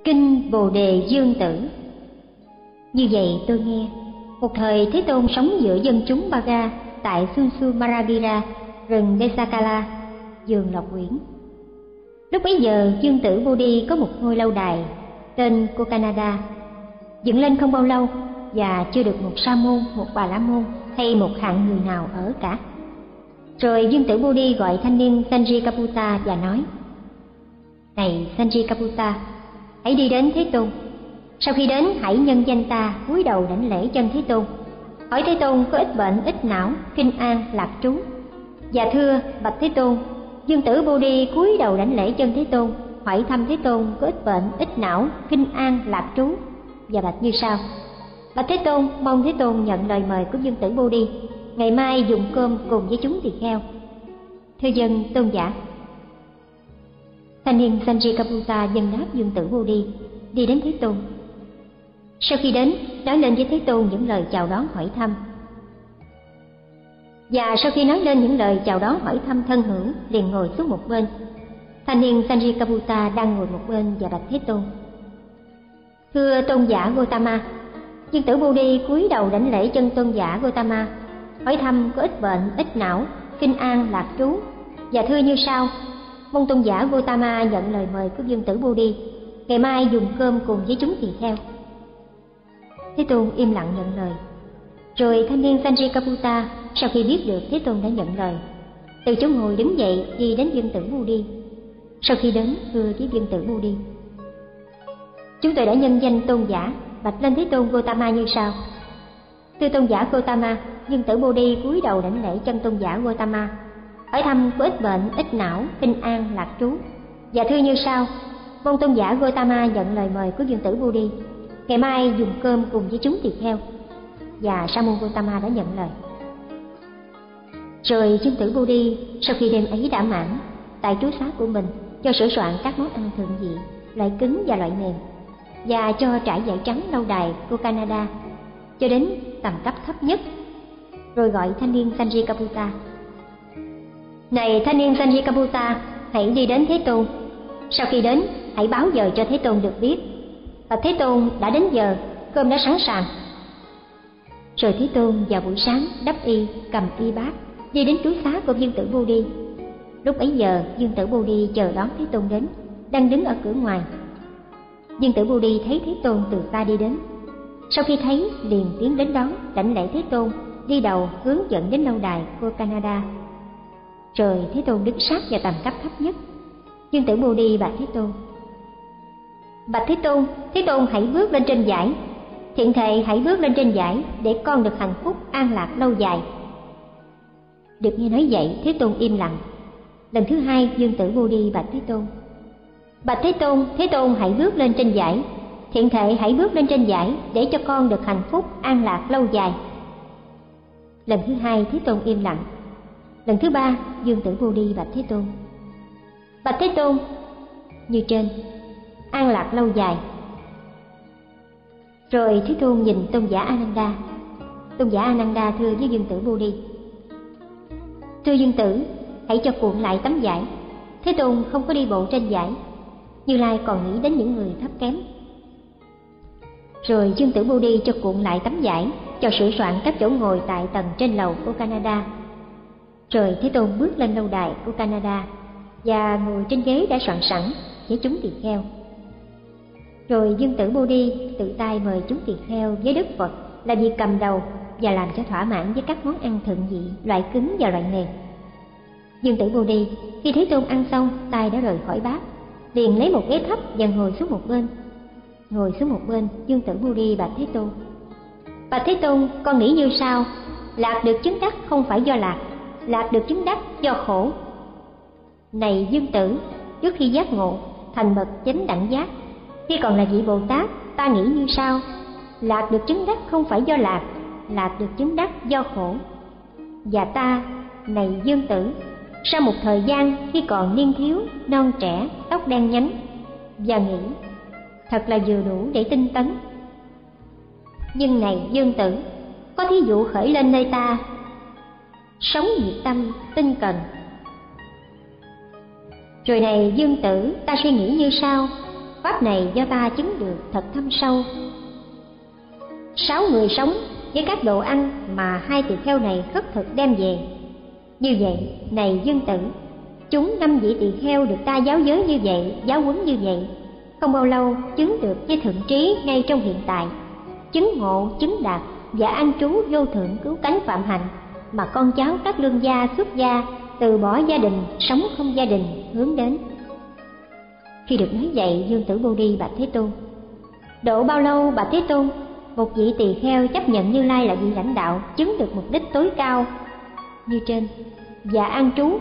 Kinh Bồ Đề Dương Tử. Như vậy tôi nghe, một thời Thế Tôn sống giữa dân chúng Baga tại Sunsumaragila, rừng Desakala, vườn Lộc Uyển. Lúc bấy giờ Dương Tử Bồ Đi có một ngôi lâu đài tên Kokanada, dựng lên không bao lâu và chưa được một sa môn, một bà la môn hay một hạng người nào ở cả. Rồi Dương Tử Bồ Đi gọi thanh niên Sanjikaputa và nói: Này Sanjikaputa, hãy đi đến Thế Tôn. Sau khi đến, hãy nhân danh ta cúi đầu đảnh lễ chân Thế Tôn, hỏi Thế Tôn có ít bệnh, ít não, kinh an, lạc trú. Và thưa bạch Thế Tôn, Dương Tử Bồ Đi cúi đầu đảnh lễ chân Thế Tôn, hỏi thăm Thế Tôn có ít bệnh, ít não, kinh an, lạc trú, và bạch như sau: Bạch Thế Tôn, mong Thế Tôn nhận lời mời của Dương Tử Bồ Đi, ngày mai dùng cơm cùng với chúng tỳ kheo. Thưa dân tôn giả. Thanh niên Sanjikaputa dân đáp Dương Tử Bồ Đi, đi đến Thế Tôn. Sau khi đến, nói lên với Thế Tôn những lời chào đón hỏi thăm. Và sau khi nói lên những lời chào đón hỏi thăm thân hữu, liền ngồi xuống một bên. Thanh niên Sanjikaputa đang ngồi một bên và bạch Thế Tôn: Thưa tôn giả Gotama, Dương Tử Bồ Đi cúi đầu đảnh lễ chân tôn giả Gotama, hỏi thăm có ít bệnh, ít não, kinh an, lạc trú, và thưa như sau: mong tôn giả Gotama nhận lời mời của Dương Tử Bồ Đi, ngày mai dùng cơm cùng với chúng tỳ kheo. Thế Tôn im lặng nhận lời. Rồi thanh niên Sanjikaputa sau khi biết được Thế Tôn đã nhận lời, từ chỗ ngồi đứng dậy đi đến Dương Tử Bồ Đi. Sau khi đến, thưa với Dương Tử Bồ Đi: Chúng tôi đã nhân danh tôn giả, bạch lên Thế Tôn Gotama như sau: Thưa tôn giả Gotama, Dương Tử Bồ Đi cúi đầu đảnh lễ chân tôn giả Gotama, hỏi thăm có ít bệnh, ít não, kinh an, lạc trú, và thưa như sau: mong tôn giả Gotama nhận lời mời của Dương Tử Bồ Đi, ngày mai dùng cơm cùng với chúng tỳ kheo. Và Sa môn Gotama đã nhận lời. Rồi Dương Tử Bồ Đi sau khi đêm ấy đã mãn, tại trú xá của mình cho sửa soạn các món ăn thượng vị, loại cứng và loại mềm, và cho trải vải trắng lâu đài Kokanada cho đến tầm cấp thấp nhất. Rồi gọi thanh niên Sanjikaputa: Này thanh niên Sanjikaputa, hãy đi đến Thế Tôn. Sau khi đến, hãy báo giờ cho Thế Tôn được biết. Và Thế Tôn đã đến giờ, cơm đã sẵn sàng. Rồi Thế Tôn vào buổi sáng đắp y, cầm y bát, đi đến trú xá của Dương Tử Bồ Đi. Lúc bấy giờ Dương Tử Bồ Đi chờ đón Thế Tôn đến, đang đứng ở cửa ngoài. Dương Tử Bồ Đi thấy Thế Tôn từ xa đi đến. Sau khi thấy, liền tiến đến đón, đảnh lễ Thế Tôn, đi đầu hướng dẫn đến lâu đài Kokanada. Rồi Thế Tôn đứng sát vào tầm cấp thấp nhất. Dương Tử Bồ Đi bạch Thế Tôn: Bạch Thế Tôn hãy bước lên trên dãy. Thiện thệ hãy bước lên trên dãy để con được hạnh phúc an lạc lâu dài. Được nghe nói vậy, Thế Tôn im lặng. Lần thứ hai Dương Tử Bồ Đi bạch Thế Tôn: Bạch Thế Tôn hãy bước lên trên dãy. Thiện thệ hãy bước lên trên dãy để cho con được hạnh phúc an lạc lâu dài. Lần thứ hai Thế Tôn im lặng. Lần thứ ba Dương Tử Bồ Đi bạch Thế Tôn: Bạch Thế Tôn, như trên, an lạc lâu dài. Rồi Thế Tôn nhìn tôn giả Ananda. Tôn giả Ananda thưa với Dương Tử Bồ Đi: Thưa Dương Tử, hãy cho cuộn lại tấm vải. Thế Tôn không có đi bộ trên vải. Như Lai còn nghĩ đến những người thấp kém. Rồi Dương Tử Bồ Đi cho cuộn lại tấm vải, cho sửa soạn các chỗ ngồi tại tầng trên lầu của Canada. Rồi Thế Tôn bước lên lâu đài của Canada và ngồi trên ghế đã soạn sẵn với chúng tỳ kheo. Rồi Dương Tử Bồ Đi tự tay mời chúng tỳ kheo với Đức Phật là việc cầm đầu và làm cho thỏa mãn với các món ăn thượng vị, loại cứng và loại mềm. Dương Tử Bồ Đi khi Thế Tôn ăn xong, tay đã rời khỏi bát, liền lấy một ghế thấp và ngồi xuống một bên. Ngồi xuống một bên, Dương Tử Bồ Đi bạch Thế Tôn: Bạch Thế Tôn, con nghĩ như sau: lạc được chứng đắc không phải do lạc, lạc được chứng đắc do khổ. Này Dương Tử, trước khi giác ngộ thành bậc chánh đẳng giác, khi còn là vị Bồ Tát, ta nghĩ như sau: lạc được chứng đắc không phải do lạc, lạc được chứng đắc do khổ. Và ta, này Dương Tử, sau một thời gian khi còn niên thiếu, non trẻ, tóc đen nhánh, và nghĩ thật là vừa đủ để tinh tấn. Nhưng này Dương Tử, có thí dụ khởi lên nơi ta, sống nhiệt tâm, tinh cần. Rồi này Dương Tử, ta suy nghĩ như sau: pháp này do ta chứng được thật thâm sâu. 6 người sống với các đồ ăn mà 2 tỳ kheo này khất thực đem về. Như vậy, này Dương Tử, chúng 5 vị tỳ kheo được ta giáo giới như vậy, giáo huấn như vậy, không bao lâu chứng được với thượng trí ngay trong hiện tại, chứng ngộ, chứng đạt và an trú vô thượng cứu cánh phạm hạnh, mà con cháu các lương gia xuất gia từ bỏ gia đình, sống không gia đình hướng đến. Khi được nói vậy, Dương Tử Bồ Đi bạch Thế Tôn: độ bao lâu bạch Thế Tôn? Một vị tỳ kheo chấp nhận Như Lai là vị lãnh đạo, chứng được mục đích tối cao như trên và an trú.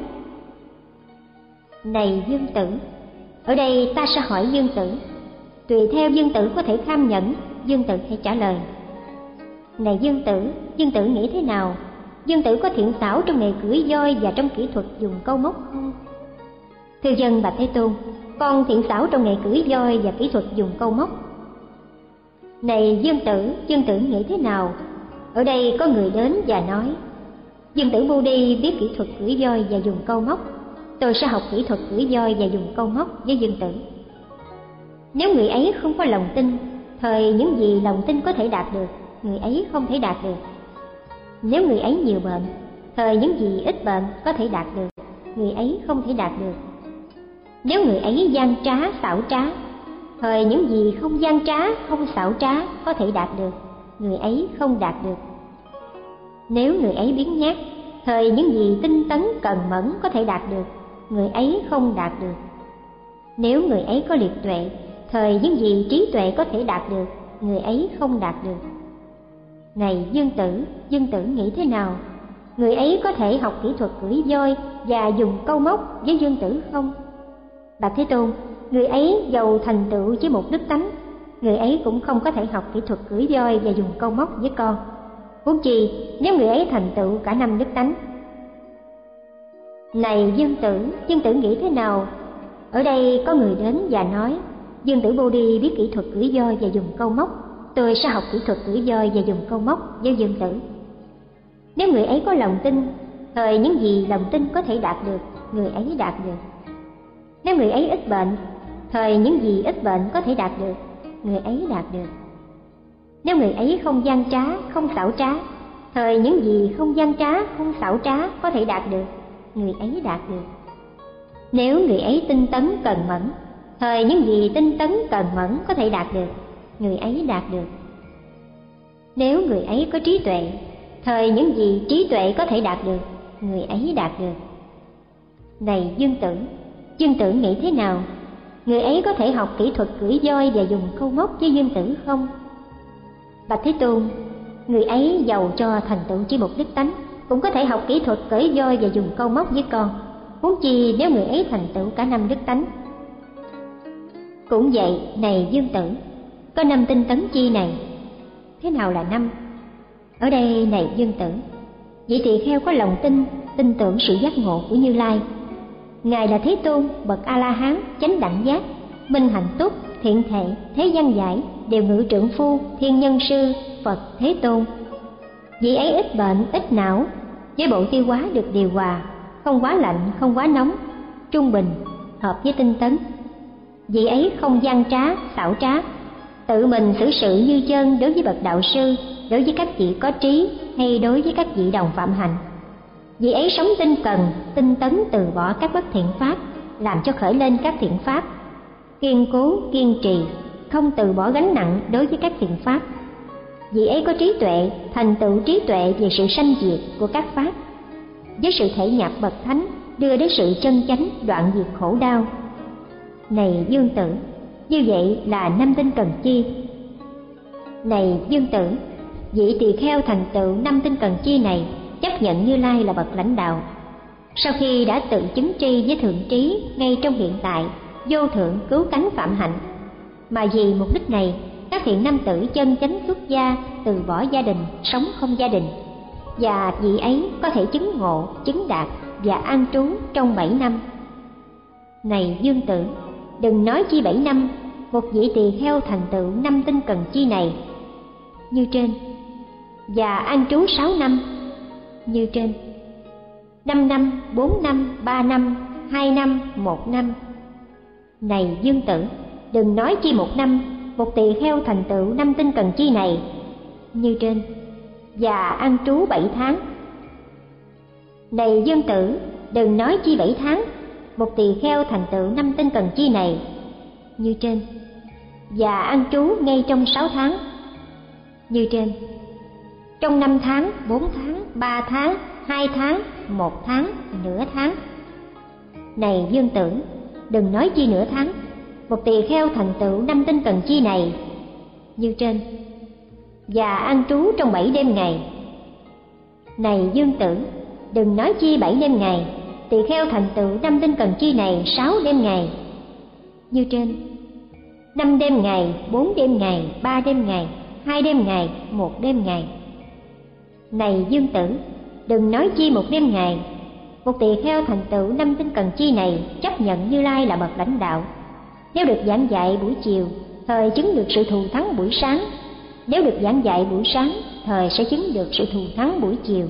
Này Dương Tử, ở đây ta sẽ hỏi Dương Tử, tùy theo Dương Tử có thể kham nhẫn, Dương Tử hãy trả lời. Này Dương Tử nghĩ thế nào? Dương Tử có thiện xảo trong nghề cưỡi voi và trong kỹ thuật dùng câu móc không? Thưa dân bạch Thế Tôn, con thiện xảo trong nghề cưỡi voi và kỹ thuật dùng câu móc. Này Dương Tử nghĩ thế nào? Ở đây có người đến và nói: Dương Tử Bồ Đi biết kỹ thuật cưỡi voi và dùng câu móc, tôi sẽ học kỹ thuật cưỡi voi và dùng câu móc với Dương Tử. Nếu người ấy không có lòng tin, thời những gì lòng tin có thể đạt được, người ấy không thể đạt được. Nếu người ấy nhiều bệnh, thời những gì ít bệnh có thể đạt được, người ấy không thể đạt được. Nếu người ấy gian trá, xảo trá, thời những gì không gian trá, không xảo trá có thể đạt được, người ấy không đạt được. Nếu người ấy biếng nhác, thời những gì tinh tấn cần mẫn có thể đạt được, người ấy không đạt được. Nếu người ấy có liệt tuệ, thời những gì trí tuệ có thể đạt được, người ấy không đạt được. Này Dương Tử nghĩ thế nào? Người ấy có thể học kỹ thuật cưỡi voi và dùng câu móc với Dương Tử không? Bạch Thế Tôn, người ấy giàu thành tựu với một đức tánh, người ấy cũng không có thể học kỹ thuật cưỡi voi và dùng câu móc với con. Huống chi nếu người ấy thành tựu cả 5 đức tánh. Này Dương Tử nghĩ thế nào? Ở đây có người đến và nói: Dương Tử Bồ Đi biết kỹ thuật cưỡi voi và dùng câu móc, tôi sẽ học kỹ thuật cưỡi voi và dùng câu móc với Dương Tử. Nếu người ấy có lòng tin, thời những gì lòng tin có thể đạt được, người ấy đạt được. Nếu người ấy ít bệnh, thời những gì ít bệnh có thể đạt được, người ấy đạt được. Nếu người ấy không gian trá, không xảo trá, thời những gì không gian trá, không xảo trá có thể đạt được, người ấy đạt được. Nếu người ấy tinh tấn cần mẫn, thời những gì tinh tấn cần mẫn có thể đạt được, người ấy đạt được. Nếu người ấy có trí tuệ, thời những gì trí tuệ có thể đạt được, người ấy đạt được. Này Dương Tử nghĩ thế nào? Người ấy có thể học kỹ thuật cưỡi voi và dùng câu móc với Dương Tử không? Bạch Thế Tôn, người ấy giàu cho thành tựu chỉ một đức tánh, cũng có thể học kỹ thuật cưỡi voi và dùng câu móc với con. Huống chi nếu người ấy thành tựu cả 5 đức tánh. Cũng vậy, này Dương Tử, có 5 tinh tấn chi này. Thế nào là 5? Ở đây, này Dương Tử, vị tỳ kheo có lòng tin tưởng sự giác ngộ của Như Lai. Ngài là Thế Tôn, bậc A La Hán, chánh đẳng giác, minh hạnh túc, thiện thệ, thế gian giải, đều ngự trượng phu, thiên nhân sư, Phật Thế Tôn. Vị ấy ít bệnh, ít não, với bộ tiêu hóa được điều hòa, không quá lạnh, không quá nóng, trung bình, hợp với tinh tấn. Vị ấy không gian trá, xảo trá, tự mình xử sự như chân đối với bậc đạo sư, đối với các vị có trí hay đối với các vị đồng phạm hạnh. Vị ấy sống tinh cần, tinh tấn từ bỏ các bất thiện pháp, làm cho khởi lên các thiện pháp, kiên cố, kiên trì, không từ bỏ gánh nặng đối với các thiện pháp. Vị ấy có trí tuệ, thành tựu trí tuệ về sự sanh diệt của các pháp, với sự thể nhập bậc thánh, đưa đến sự chân chánh, đoạn diệt khổ đau. Này Dương Tử, như vậy là 5 tinh cần chi. Này Dương Tử, vị tỳ kheo thành tựu 5 tinh cần chi này, chấp nhận Như Lai là bậc lãnh đạo. Sau khi đã tự chứng tri với thượng trí ngay trong hiện tại, vô thượng cứu cánh phạm hạnh, mà vì mục đích này, các thiện nam tử chân chánh xuất gia, từ bỏ gia đình, sống không gia đình, và vị ấy có thể chứng ngộ, chứng đạt và an trú trong 7 năm. Này Dương Tử, đừng nói chi 7 năm, một vị tỳ kheo thành tựu 5 tinh cần chi này như trên, và an trú 6 năm như trên, 5 năm, 4 năm, 3 năm, 2 năm, 1 năm. Này Dương Tử, đừng nói chi một năm, một tỳ kheo thành tựu 5 tinh cần chi này như trên, và an trú 7 tháng. Này dương tử, đừng nói chi 7 tháng, một tỳ kheo thành tựu 5 tinh cần chi này như trên, và an trú ngay trong 6 tháng như trên, trong 5 tháng, 4 tháng, 3 tháng, 2 tháng, 1 tháng, nửa tháng. Này dương tử, đừng nói chi nửa tháng, một tỳ kheo thành tựu 5 tinh cần chi này như trên, và an trú trong 7 đêm ngày. Này dương tử, đừng nói chi 7 đêm ngày, tỳ kheo thành tựu 5 tinh cần chi này 6 đêm ngày như trên, 5 đêm ngày, 4 đêm ngày, 3 đêm ngày, 2 đêm ngày, 1 đêm ngày. Này dương tử, đừng nói chi 1 đêm ngày, một tỳ kheo thành tựu 5 tinh cần chi này chấp nhận Như Lai là bậc lãnh đạo. Nếu được giảng dạy buổi chiều, thời chứng được sự thù thắng buổi sáng. Nếu được giảng dạy buổi sáng, thời sẽ chứng được sự thù thắng buổi chiều.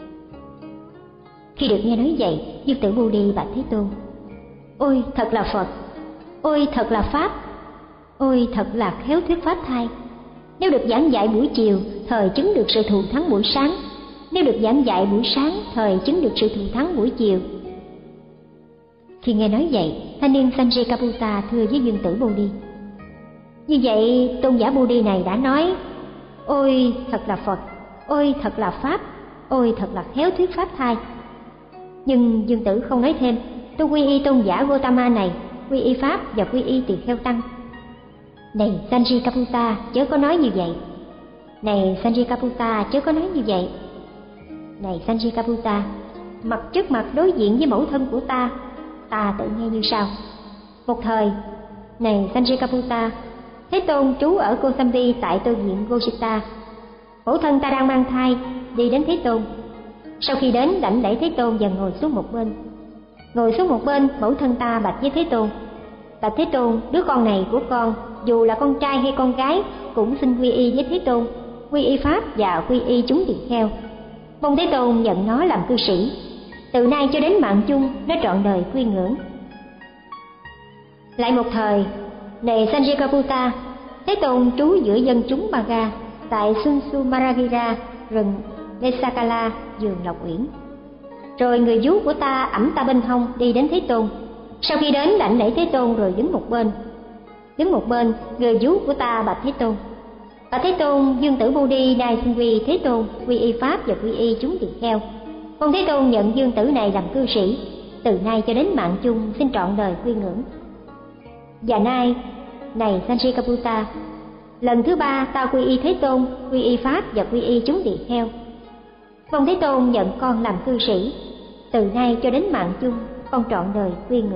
Khi được nghe nói vậy, Dương Tử Bồ Đề bạch Thế Tôn: Ôi thật là Phật, ôi thật là Pháp, ôi thật là khéo thuyết pháp thay. Nếu được giảng dạy buổi chiều, thời chứng được sự thù thắng buổi sáng. Nếu được giảng dạy buổi sáng, thời chứng được sự thù thắng buổi chiều. Khi nghe nói vậy, thanh niên Sanjay thưa với Dương Tử Bồ Đề: Như vậy tôn giả Bồ Đề này đã nói: Ôi thật là Phật, ôi thật là Pháp, ôi thật là khéo thuyết pháp thay. Nhưng Dương Tử không nói thêm: Tôi quy y tôn giả Gotama này, quy y Pháp và quy y tỳ kheo tăng. Này Sanjay chớ có nói như vậy. Này Sanjay chớ có nói như vậy. Này Sanjay mặt trước mặt đối diện với mẫu thân của ta tự nghe như sau. Một thời, này Sanjay Thế Tôn trú ở Kosambi tại tu viện Gosita. Mẫu thân ta đang mang thai, đi đến Thế Tôn. Sau khi đến, đảnh lễ Thế Tôn và ngồi xuống một bên. Ngồi xuống một bên, mẫu thân ta bạch với Thế Tôn: Bạch Thế Tôn, đứa con này của con, dù là con trai hay con gái, cũng xin quy y với Thế Tôn, quy y Pháp và quy y chúng tỳ kheo. Mong Thế Tôn nhận nó làm cư sĩ. Từ nay cho đến mạng chung, nó trọn đời quy ngưỡng. Lại một thời, này Sanjay Thế Tôn trú giữa dân chúng Baga tại Sunsumaragira, rừng Desakala, vườn Lộc Uyển. Rồi người vú của ta ẵm ta bên hông đi đến Thế Tôn. Sau khi đến, đảnh lễ Thế Tôn rồi đứng một bên. Đứng một bên, người vú của ta bạch Thế Tôn: Bạch Thế Tôn, Dương Tử Bồ Đề nay xin quy Thế Tôn, quy y Pháp và quy y chúng tỳ kheo. Mong Thế Tôn nhận Dương Tử này làm cư sĩ. Từ nay cho đến mạng chung, xin trọn đời quy ngưỡng. Và nay, này Sanjay lần thứ 3 ta quy y Thế Tôn, quy y Pháp và quy y chúng tỳ kheo. Mong Thế Tôn nhận con làm cư sĩ. Từ nay cho đến mạng chung, con trọn đời quy ngưỡng.